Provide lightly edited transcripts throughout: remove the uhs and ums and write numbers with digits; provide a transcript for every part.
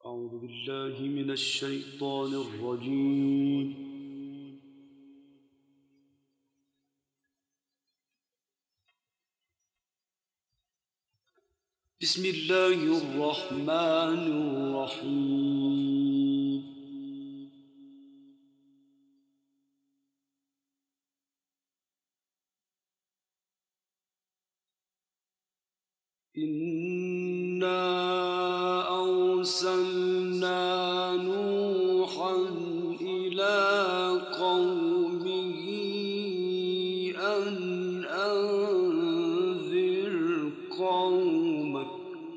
أعوذ بالله من الشيطان الرجيم. بسم الله الرحمن الرحيم. إنا أرسلنا نوحا إلى قومه أن أنذر قومك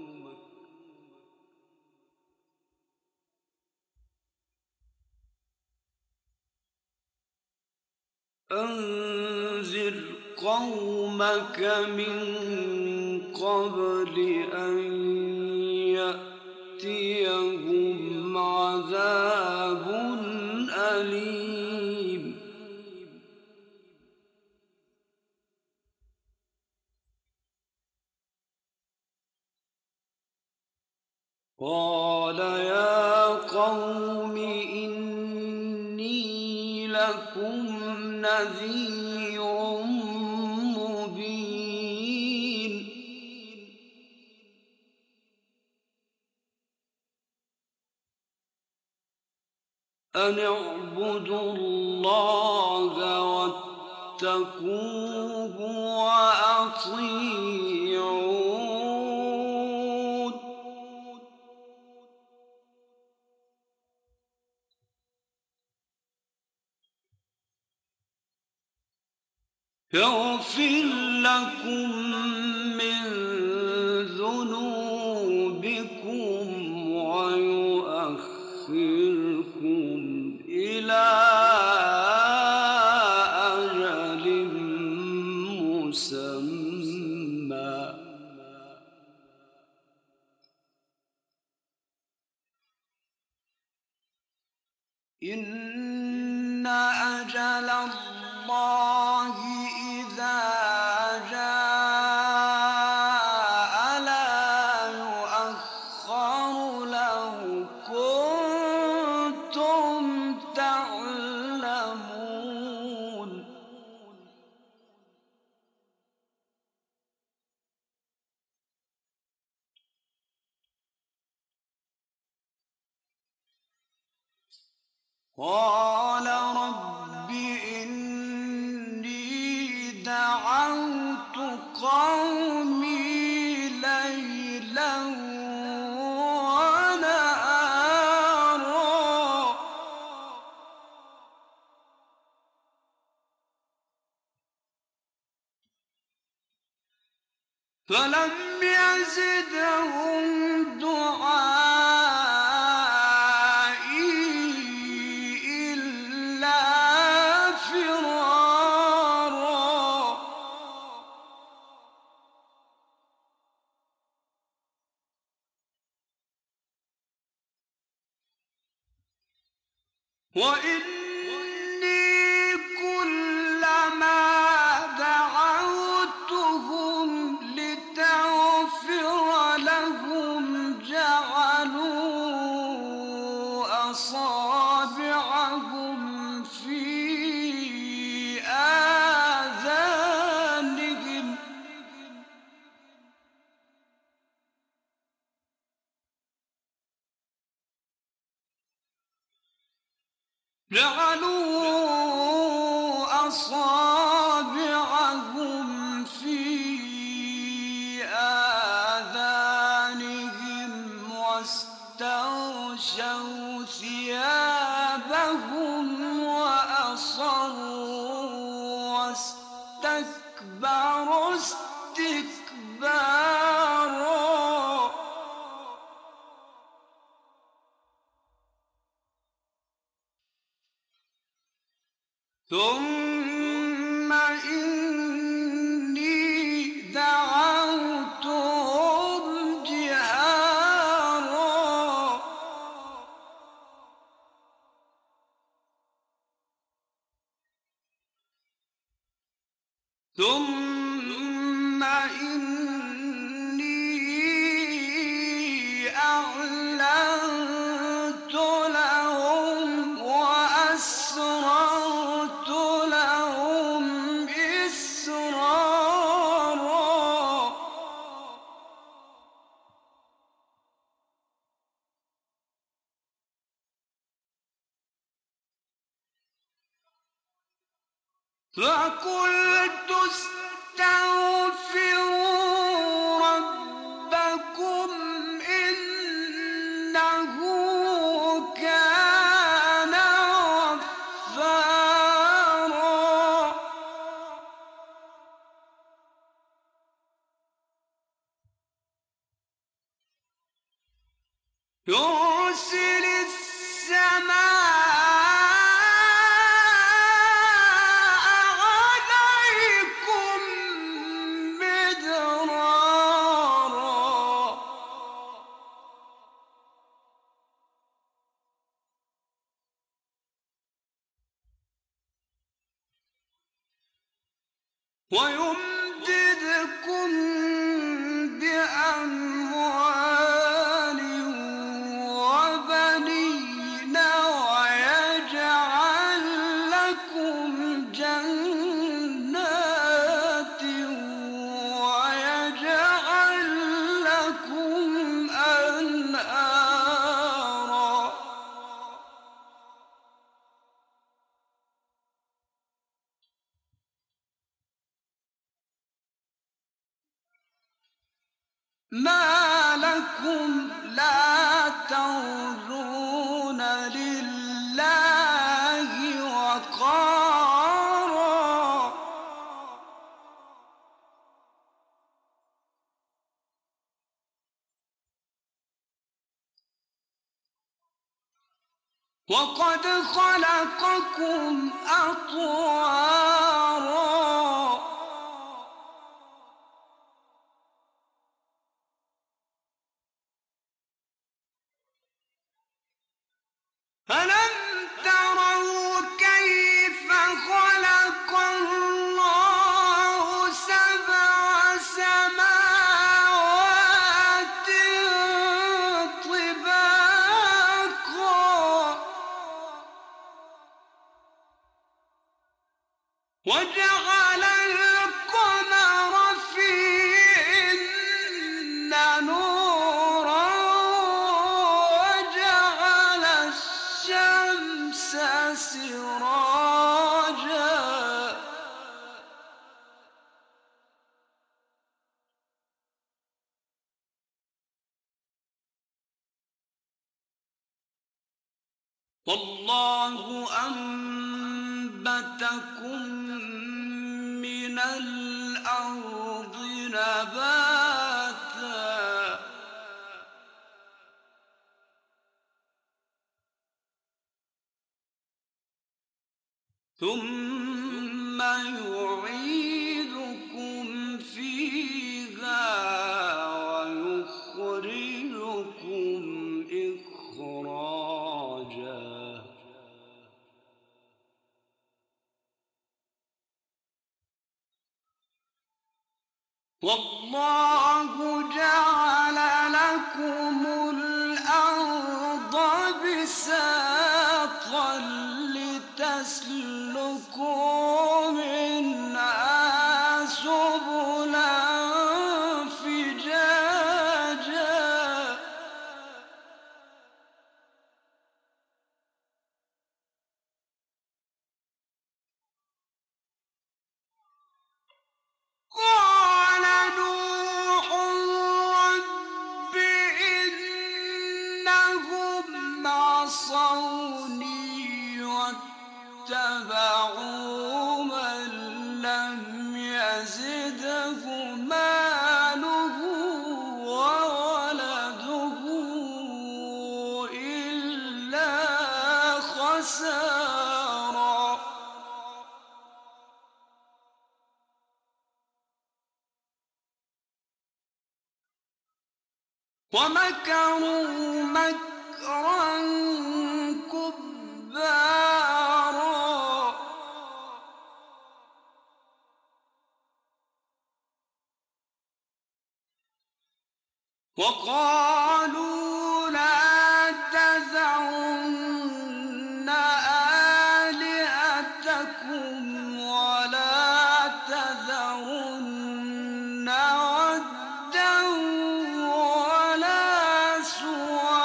من قبل أن يأتيهم عذاب أليم. قال يا قوم إني لكم نذير مبين. أن اعبدوا الله واتقوه وأطيعون. يغفر لكم من ذنوبكم ويؤخركم إلى أجل مسمى. إن أجل الله إذا جاء لا يؤخر لو كنتم تعلمون. قال رب إني دعوت قومي ليلا ونهارا فلم يزدهم دعائي إلا فرارا. وإني كلما دعوتهم لتغفر لهم جعلوا أصابعهم في آذانهم واستغشوا ثيابهم وأصروا واستكبروا استكبارا. ثم إني دعوتهم جهارا ثم إني أعلنت فقلت استغفروا ربكم إنه كان غفارا يرسل السماء عليكم مدرارا ويمددكم بأموال وبنين ويجعل لكم جنات ويجعل لكم أنهارا ما لكم لا ترجون لله وقارا وقد خلقكم أطوارا ألم تروا كيف خلق الله سبع سماوات طباقا وجعل القمر فيهن نورا وجعل الشمس سراجا والله أنبتكم من الأرض نباتا ثم يعيدكم فيها ويخرجكم إخراجا والله جعل لكم الأرض بساطا لتسلكوا منها سبلا فجاجا قال نوح رب إنهم عصوني واتبعوا من لم يزده ماله وولده إلا خسارا ومكروا مكرا كبارا وقالوا لا تذرن آلهتكم ولا تذرن ودا ولا سواعا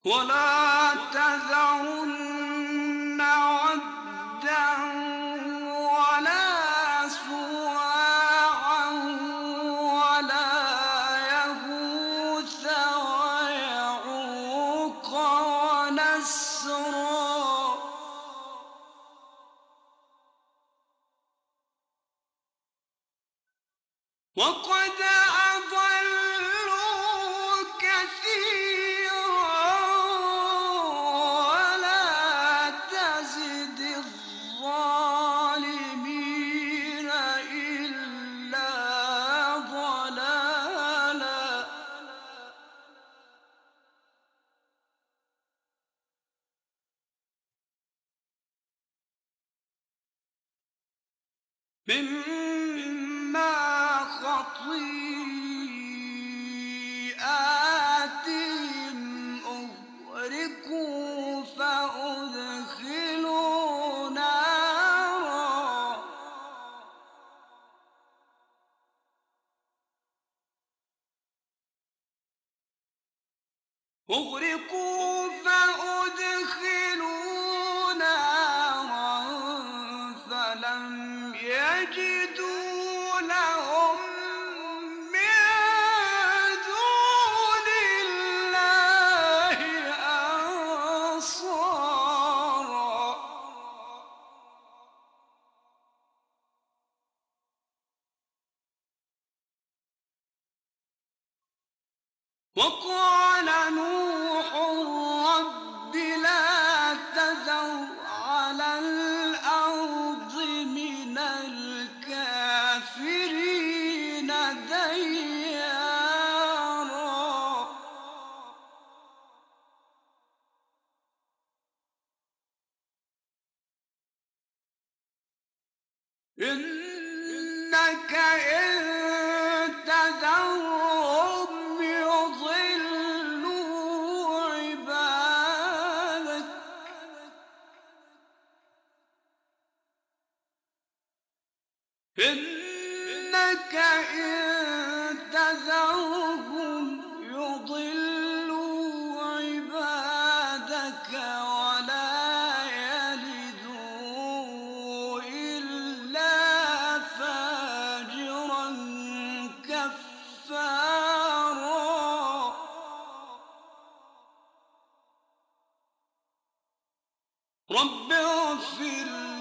ولا تذرن ودا ولا سواعا ولا يغوث ويعوق ونسرا وقد أضلوا كثيرا ولا تزد الظالمين إلا ضلالا مما خطيئاتهم أغرقوا فأدخلوا نارا فلم يجدوا لهم من دون الله أنصارا وقال نوح رب لا تذر على الأرض من الكافرين ديارا إنك إن تذرهم يضلوا عبادك إنك إن تذرهم يضلوا عبادك ولا يلدوا إلا فاجرا كفارا رب اغفر